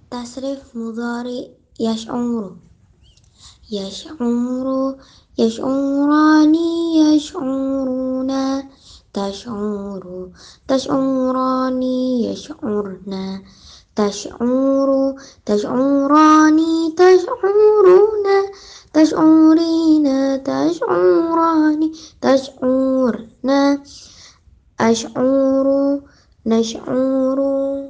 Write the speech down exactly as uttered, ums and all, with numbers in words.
Tasrif mudhari yash'uru. Yash'uru, yash'urani, yash'uruna. Tash'uru, tash'urani, yash'urna. Tash'uru, tash'urani, tash'uruna. Tash'urina, tash'urani, tash'urna. Ash'uru, nash'uru.